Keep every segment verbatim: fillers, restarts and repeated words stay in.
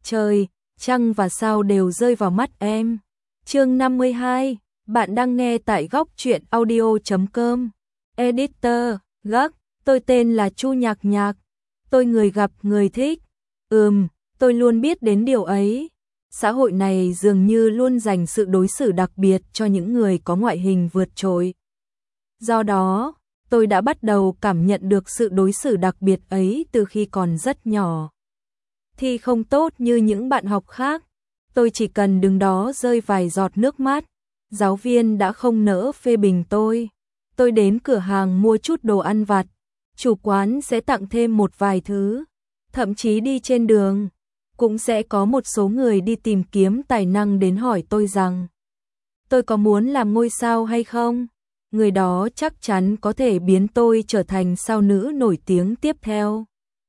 trời, trăng và sao đều rơi vào mắt em. Chương năm mươi hai, bạn đang nghe tại góc truyện audio chấm com. Editor, gác, tôi tên là Chu Nhạc Nhạc. Tôi người gặp người thích. Ừm, tôi luôn biết đến điều ấy. Xã hội này dường như luôn dành sự đối xử đặc biệt cho những người có ngoại hình vượt trội. Do đó, tôi đã bắt đầu cảm nhận được sự đối xử đặc biệt ấy từ khi còn rất nhỏ. Thi không tốt như những bạn học khác, tôi chỉ cần đứng đó rơi vài giọt nước mắt, giáo viên đã không nỡ phê bình tôi. Tôi đến cửa hàng mua chút đồ ăn vặt, chủ quán sẽ tặng thêm một vài thứ, thậm chí đi trên đường, cũng sẽ có một số người đi tìm kiếm tài năng đến hỏi tôi rằng tôi có muốn làm ngôi sao hay không? Người đó chắc chắn có thể biến tôi trở thành sao nữ nổi tiếng tiếp theo.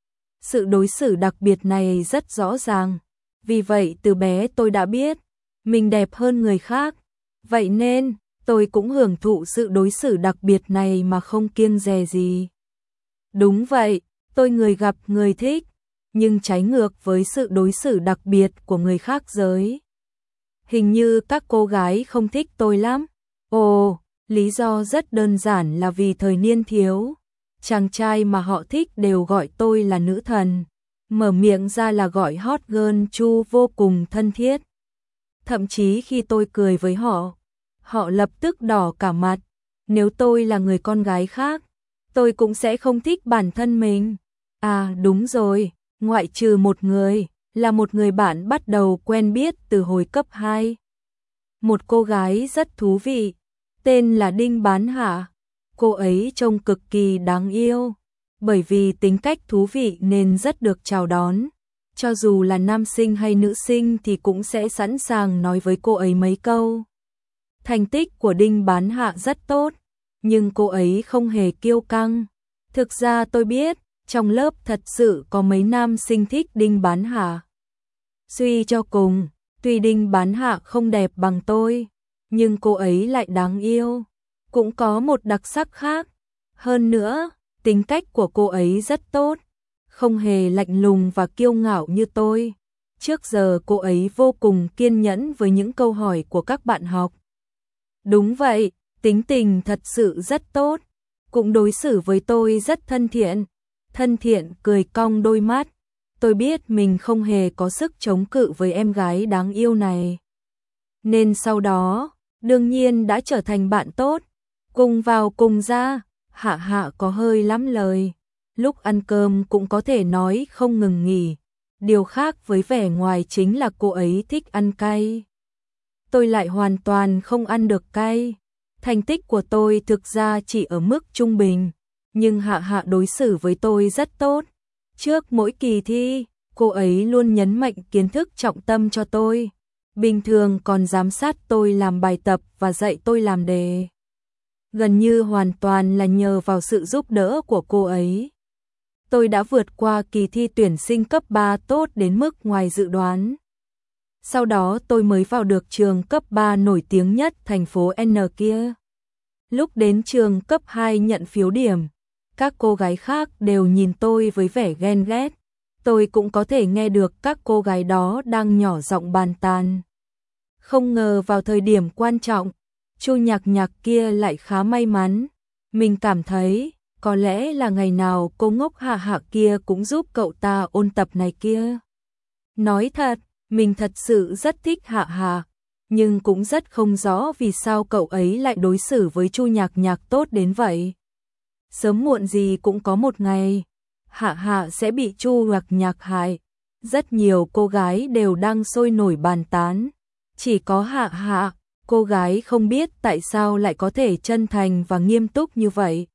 Sự đối xử đặc biệt này rất rõ ràng, vì vậy từ bé tôi đã biết mình đẹp hơn người khác, vậy nên tôi cũng hưởng thụ sự đối xử đặc biệt này mà không kiêng dè gì. Đúng vậy, tôi người gặp người thích, nhưng trái ngược với sự đối xử đặc biệt của người khác giới. Hình như các cô gái không thích tôi lắm. Ồ, lý do rất đơn giản là vì thời niên thiếu, chàng trai mà họ thích đều gọi tôi là nữ thần, mở miệng ra là gọi hot girl Chu vô cùng thân thiết. Thậm chí khi tôi cười với họ, họ lập tức đỏ cả mặt. Nếu tôi là người con gái khác, tôi cũng sẽ không thích bản thân mình. À đúng rồi, ngoại trừ một người, là một người bạn bắt đầu quen biết từ hồi cấp hai. Một cô gái rất thú vị, tên là Đinh Bán Hạ. Cô ấy trông cực kỳ đáng yêu, bởi vì tính cách thú vị nên rất được chào đón. Cho dù là nam sinh hay nữ sinh thì cũng sẽ sẵn sàng nói với cô ấy mấy câu. Thành tích của Đinh Bán Hạ rất tốt, nhưng cô ấy không hề kiêu căng. Thực ra tôi biết, trong lớp thật sự có mấy nam sinh thích Đinh Bán Hạ. Suy cho cùng, tuy Đinh Bán Hạ không đẹp bằng tôi, nhưng cô ấy lại đáng yêu, cũng có một đặc sắc khác. Hơn nữa, tính cách của cô ấy rất tốt, không hề lạnh lùng và kiêu ngạo như tôi. Trước giờ cô ấy vô cùng kiên nhẫn với những câu hỏi của các bạn học. Đúng vậy, tính tình thật sự rất tốt, cũng đối xử với tôi rất thân thiện. Thân thiện cười cong đôi mắt. Tôi biết mình không hề có sức chống cự với em gái đáng yêu này. Nên sau đó, đương nhiên đã trở thành bạn tốt. Cùng vào cùng ra, Hạ Hạ có hơi lắm lời. Lúc ăn cơm cũng có thể nói không ngừng nghỉ. Điều khác với vẻ ngoài chính là cô ấy thích ăn cay. Tôi lại hoàn toàn không ăn được cay. Thành tích của tôi thực ra chỉ ở mức trung bình, nhưng Hạ Hạ đối xử với tôi rất tốt. Trước mỗi kỳ thi, cô ấy luôn nhấn mạnh kiến thức trọng tâm cho tôi. Bình thường còn giám sát tôi làm bài tập và dạy tôi làm đề. Gần như hoàn toàn là nhờ vào sự giúp đỡ của cô ấy. Tôi đã vượt qua kỳ thi tuyển sinh cấp ba tốt đến mức ngoài dự đoán. Sau đó tôi mới vào được trường cấp ba nổi tiếng nhất thành phố N kia. Lúc đến trường cấp hai nhận phiếu điểm, các cô gái khác đều nhìn tôi với vẻ ghen ghét. Tôi cũng có thể nghe được các cô gái đó đang nhỏ giọng bàn tán. Không ngờ vào thời điểm quan trọng, Chu Nhạc Nhạc kia lại khá may mắn. Mình cảm thấy, có lẽ là ngày nào cô ngốc Hạ Hạ kia cũng giúp cậu ta ôn tập này kia. Nói thật, mình thật sự rất thích Hạ Hạ, nhưng cũng rất không rõ vì sao cậu ấy lại đối xử với Chu Nhạc Nhạc tốt đến vậy. Sớm muộn gì cũng có một ngày, Hạ Hạ sẽ bị Chu Nhạc Nhạc hại. Rất nhiều cô gái đều đang sôi nổi bàn tán. Chỉ có Hạ Hạ, cô gái không biết tại sao lại có thể chân thành và nghiêm túc như vậy.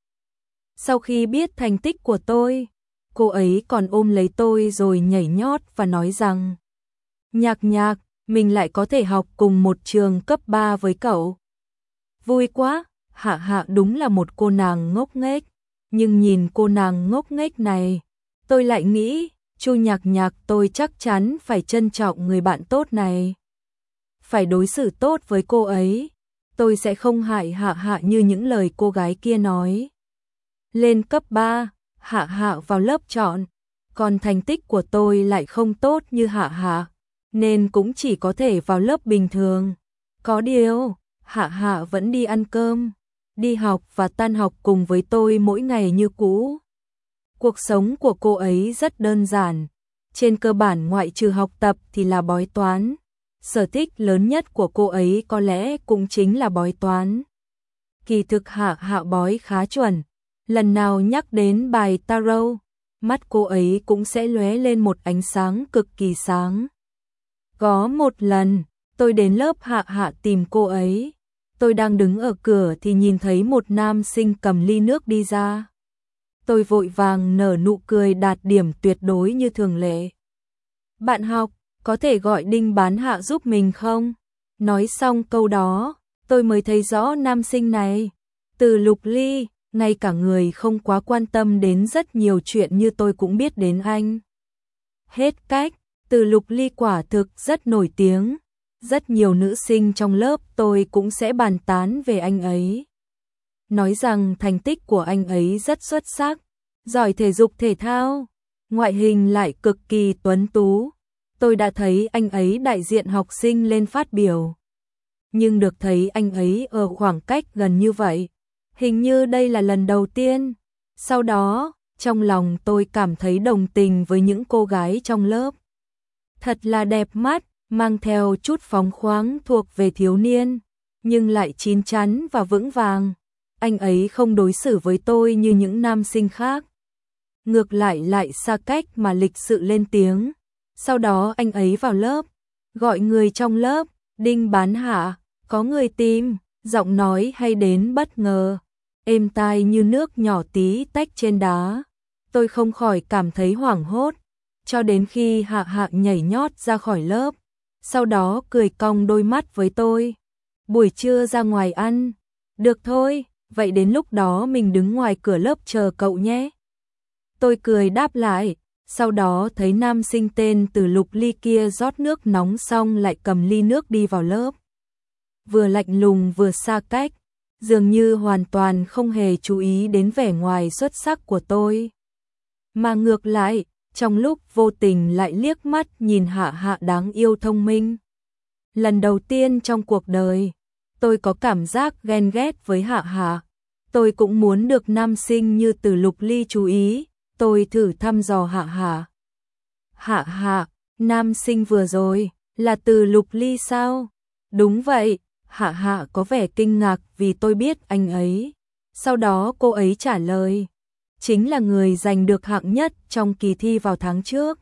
Sau khi biết thành tích của tôi, cô ấy còn ôm lấy tôi rồi nhảy nhót và nói rằng Nhạc Nhạc, mình lại có thể học cùng một trường cấp ba với cậu. Vui quá, Hạ Hạ đúng là một cô nàng ngốc nghếch. Nhưng nhìn cô nàng ngốc nghếch này, tôi lại nghĩ, Chu Nhạc Nhạc tôi chắc chắn phải trân trọng người bạn tốt này. Phải đối xử tốt với cô ấy, tôi sẽ không hại Hạ Hạ như những lời cô gái kia nói. Lên cấp ba, Hạ Hạ vào lớp chọn, còn thành tích của tôi lại không tốt như Hạ Hạ, nên cũng chỉ có thể vào lớp bình thường. Có điều, Hạ Hạ vẫn đi ăn cơm, đi học và tan học cùng với tôi mỗi ngày như cũ. Cuộc sống của cô ấy rất đơn giản, trên cơ bản ngoại trừ học tập thì là bói toán. Sở thích lớn nhất của cô ấy có lẽ cũng chính là bói toán. Kỳ thực Hạ Hạ bói khá chuẩn, lần nào nhắc đến bài tarot, mắt cô ấy cũng sẽ lóe lên một ánh sáng cực kỳ sáng. Có một lần, tôi đến lớp Hạ Hạ tìm cô ấy. Tôi đang đứng ở cửa thì nhìn thấy một nam sinh cầm ly nước đi ra. Tôi vội vàng nở nụ cười đạt điểm tuyệt đối như thường lệ. Bạn học, có thể gọi Đinh Bán Hạ giúp mình không? Nói xong câu đó, tôi mới thấy rõ nam sinh này. Từ Lục Ly, ngay cả người không quá quan tâm đến rất nhiều chuyện như tôi cũng biết đến anh. Hết cách, Từ Lục Ly quả thực rất nổi tiếng. Rất nhiều nữ sinh trong lớp tôi cũng sẽ bàn tán về anh ấy. Nói rằng thành tích của anh ấy rất xuất sắc, giỏi thể dục thể thao, ngoại hình lại cực kỳ tuấn tú. Tôi đã thấy anh ấy đại diện học sinh lên phát biểu. Nhưng được thấy anh ấy ở khoảng cách gần như vậy, hình như đây là lần đầu tiên. Sau đó, trong lòng tôi cảm thấy đồng tình với những cô gái trong lớp. Thật là đẹp mắt, mang theo chút phóng khoáng thuộc về thiếu niên, nhưng lại chín chắn và vững vàng. Anh ấy không đối xử với tôi như những nam sinh khác. Ngược lại lại xa cách mà lịch sự lên tiếng. Sau đó anh ấy vào lớp, gọi người trong lớp, Đinh Bán Hạ, có người tìm, giọng nói hay đến bất ngờ, êm tai như nước nhỏ tí tách trên đá. Tôi không khỏi cảm thấy hoảng hốt, cho đến khi Hạ Hạ nhảy nhót ra khỏi lớp, sau đó cười cong đôi mắt với tôi. Buổi trưa ra ngoài ăn, được thôi, vậy đến lúc đó mình đứng ngoài cửa lớp chờ cậu nhé. Tôi cười đáp lại, sau đó thấy nam sinh tên Từ Lục Ly kia rót nước nóng xong lại cầm ly nước đi vào lớp. Vừa lạnh lùng vừa xa cách, dường như hoàn toàn không hề chú ý đến vẻ ngoài xuất sắc của tôi. Mà ngược lại, trong lúc vô tình lại liếc mắt nhìn Hạ Hạ đáng yêu thông minh. Lần đầu tiên trong cuộc đời, tôi có cảm giác ghen ghét với Hạ Hạ. Tôi cũng muốn được nam sinh như Từ Lục Ly chú ý. Tôi thử thăm dò Hạ Hạ. Hạ Hạ, nam sinh vừa rồi, là Từ Lục Ly sao? Đúng vậy, Hạ Hạ có vẻ kinh ngạc vì tôi biết anh ấy. Sau đó cô ấy trả lời, chính là người giành được hạng nhất trong kỳ thi vào tháng trước.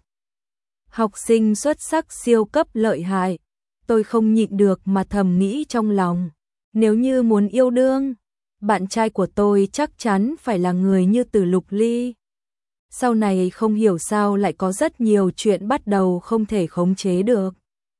Học sinh xuất sắc siêu cấp lợi hại. Tôi không nhịn được mà thầm nghĩ trong lòng, nếu như muốn yêu đương, bạn trai của tôi chắc chắn phải là người như Từ Lục Ly. Sau này không hiểu sao lại có rất nhiều chuyện bắt đầu không thể khống chế được.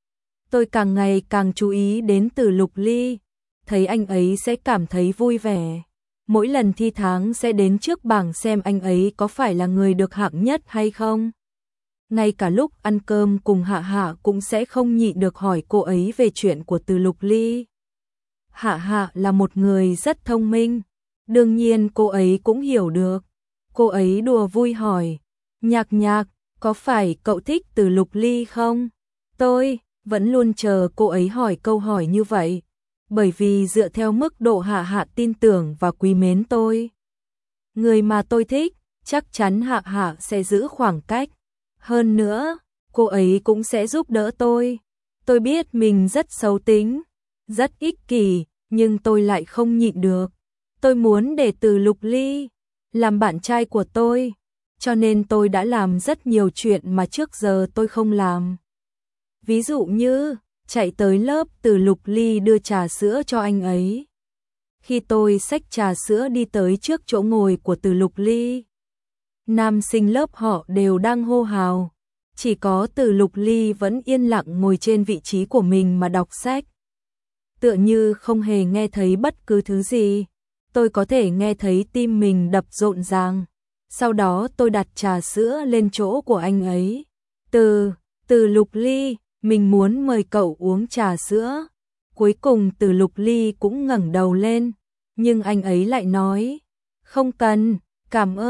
Tôi càng ngày càng chú ý đến Từ Lục Ly, thấy anh ấy sẽ cảm thấy vui vẻ. Mỗi lần thi tháng sẽ đến trước bảng xem anh ấy có phải là người được hạng nhất hay không. Ngay cả lúc ăn cơm cùng Hạ Hạ cũng sẽ không nhịn được hỏi cô ấy về chuyện của Từ Lục Ly. Hạ Hạ là một người rất thông minh, đương nhiên cô ấy cũng hiểu được. Cô ấy đùa vui hỏi, Nhạc Nhạc, có phải cậu thích Từ Lục Ly không? Tôi vẫn luôn chờ cô ấy hỏi câu hỏi như vậy, bởi vì dựa theo mức độ Hạ Hạ tin tưởng và quý mến tôi. Người mà tôi thích, chắc chắn Hạ Hạ sẽ giữ khoảng cách. Hơn nữa, cô ấy cũng sẽ giúp đỡ tôi. Tôi biết mình rất xấu tính, rất ích kỷ, nhưng tôi lại không nhịn được. Tôi muốn để Từ Lục Ly làm bạn trai của tôi, cho nên tôi đã làm rất nhiều chuyện mà trước giờ tôi không làm. Ví dụ như, chạy tới lớp Từ Lục Ly đưa trà sữa cho anh ấy. Khi tôi xách trà sữa đi tới trước chỗ ngồi của Từ Lục Ly, nam sinh lớp họ đều đang hô hào, chỉ có Từ Lục Ly vẫn yên lặng ngồi trên vị trí của mình mà đọc sách. Tựa như không hề nghe thấy bất cứ thứ gì. Tôi có thể nghe thấy tim mình đập rộn ràng. Sau đó tôi đặt trà sữa lên chỗ của anh ấy. Từ, Từ Lục Ly, mình muốn mời cậu uống trà sữa. Cuối cùng Từ Lục Ly cũng ngẩng đầu lên, nhưng anh ấy lại nói, không cần, cảm ơn.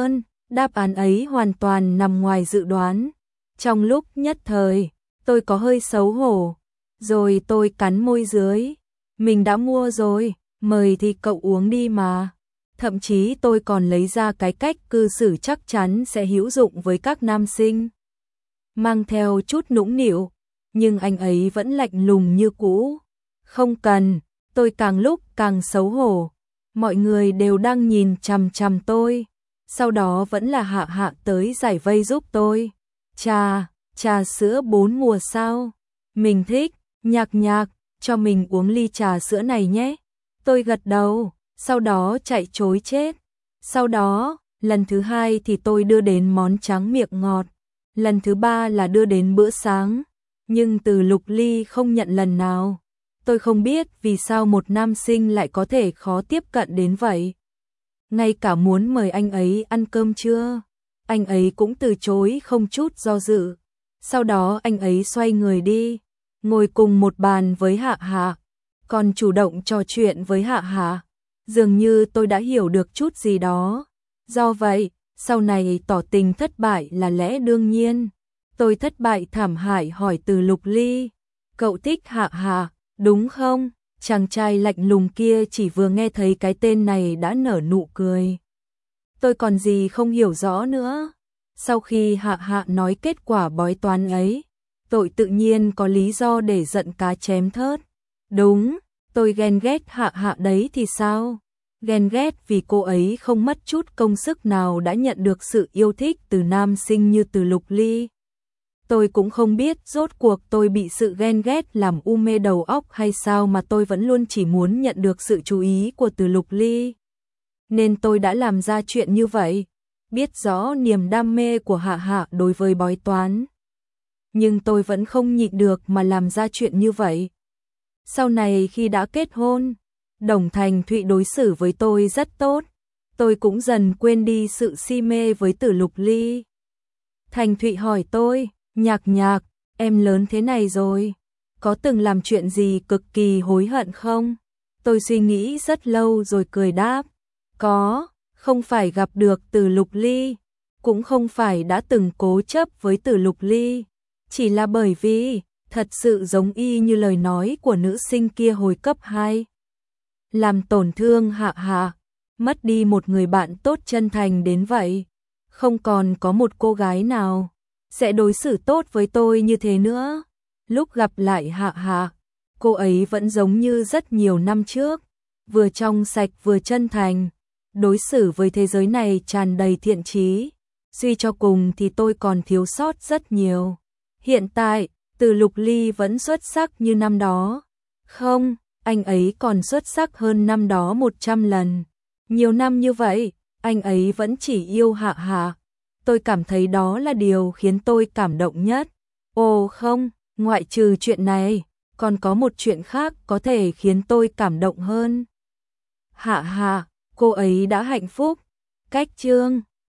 Đáp án ấy hoàn toàn nằm ngoài dự đoán. Trong lúc nhất thời, tôi có hơi xấu hổ. Rồi tôi cắn môi dưới. Mình đã mua rồi, mời thì cậu uống đi mà. Thậm chí tôi còn lấy ra cái cách cư xử chắc chắn sẽ hữu dụng với các nam sinh. Mang theo chút nũng nịu, nhưng anh ấy vẫn lạnh lùng như cũ. Không cần, tôi càng lúc càng xấu hổ. Mọi người đều đang nhìn chằm chằm tôi. Sau đó vẫn là Hạ Hạ tới giải vây giúp tôi. Trà, trà sữa bốn mùa sao? Mình thích, Nhạc Nhạc, cho mình uống ly trà sữa này nhé. Tôi gật đầu, sau đó chạy trối chết. Sau đó, lần thứ hai thì tôi đưa đến món tráng miệng ngọt. Lần thứ ba là đưa đến bữa sáng. Nhưng Từ Lục Ly không nhận lần nào. Tôi không biết vì sao một nam sinh lại có thể khó tiếp cận đến vậy. Ngay cả muốn mời anh ấy ăn cơm trưa, anh ấy cũng từ chối không chút do dự. Sau đó anh ấy xoay người đi, ngồi cùng một bàn với Hạ Hạ, còn chủ động trò chuyện với Hạ Hạ. Dường như tôi đã hiểu được chút gì đó. Do vậy, sau này tỏ tình thất bại là lẽ đương nhiên. Tôi thất bại thảm hại hỏi Từ Lục Ly, cậu thích Hạ Hạ, đúng không? Chàng trai lạnh lùng kia chỉ vừa nghe thấy cái tên này đã nở nụ cười. Tôi còn gì không hiểu rõ nữa. Sau khi Hạ Hạ nói kết quả bói toán ấy, tôi tự nhiên có lý do để giận cá chém thớt. Đúng, tôi ghen ghét Hạ Hạ đấy thì sao? Ghen ghét vì cô ấy không mất chút công sức nào đã nhận được sự yêu thích từ nam sinh như Từ Lục Ly. Tôi cũng không biết rốt cuộc tôi bị sự ghen ghét làm u mê đầu óc hay sao mà tôi vẫn luôn chỉ muốn nhận được sự chú ý của Từ Lục Ly. Nên tôi đã làm ra chuyện như vậy, biết rõ niềm đam mê của Hạ Hạ đối với bói toán. Nhưng tôi vẫn không nhịn được mà làm ra chuyện như vậy. Sau này khi đã kết hôn, Đồng Thành Thụy đối xử với tôi rất tốt. Tôi cũng dần quên đi sự si mê với Từ Lục Ly. Thành Thụy hỏi tôi, Nhạc Nhạc, em lớn thế này rồi, có từng làm chuyện gì cực kỳ hối hận không? Tôi suy nghĩ rất lâu rồi cười đáp, có, không phải gặp được Từ Lục Ly, cũng không phải đã từng cố chấp với Từ Lục Ly, chỉ là bởi vì, thật sự giống y như lời nói của nữ sinh kia hồi cấp hai. Làm tổn thương Hạ Hạ, mất đi một người bạn tốt chân thành đến vậy, không còn có một cô gái nào sẽ đối xử tốt với tôi như thế nữa. Lúc gặp lại Hạ Hạ, cô ấy vẫn giống như rất nhiều năm trước, vừa trong sạch vừa chân thành, đối xử với thế giới này tràn đầy thiện chí. Suy cho cùng thì tôi còn thiếu sót rất nhiều. Hiện tại, Từ Lục Ly vẫn xuất sắc như năm đó. Không, anh ấy còn xuất sắc hơn năm đó một trăm lần. Nhiều năm như vậy, anh ấy vẫn chỉ yêu Hạ Hạ. Tôi cảm thấy đó là điều khiến tôi cảm động nhất. Ồ không, ngoại trừ chuyện này, còn có một chuyện khác có thể khiến tôi cảm động hơn. Hạ Hạ, cô ấy đã hạnh phúc. Cách chương